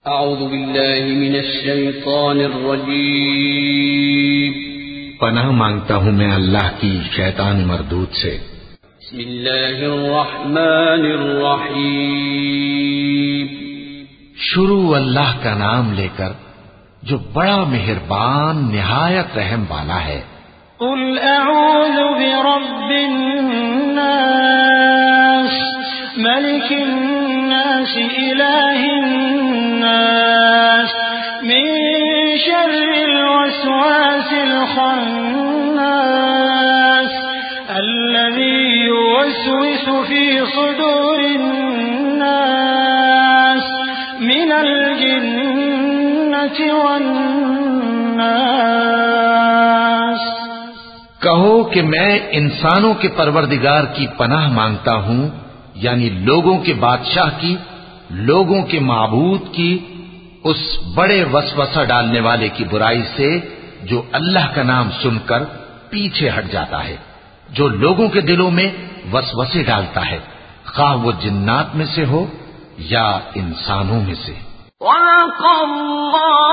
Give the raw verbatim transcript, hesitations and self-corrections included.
اعوذ باللہ من الشیطان الرجیم، پناہ مانگتا ہوں میں اللہ کی شیطان مردود سے۔ بسم اللہ الرحمن الرحیم، شروع اللہ کا نام لے کر جو بڑا مہربان نہایت رحم والا ہے۔ قل اعوذ برب الناس ملک الناس الہ الناس من شر الوسواس الخناس الذي يوسوس في صدور الناس من الجنة والناس۔ کہو کہ میں انسانوں کے پروردگار کی پناہ مانگتا ہوں، یعنی لوگوں کے بادشاہ کی، لوگوں کے معبود کی، اس بڑے وسوسہ ڈالنے والے کی برائی سے جو اللہ کا نام سن کر پیچھے ہٹ جاتا ہے، جو لوگوں کے دلوں میں وسوسے ڈالتا ہے، خواہ وہ جنات میں سے ہو یا انسانوں میں سے۔ وَلَقَ اللَّهُ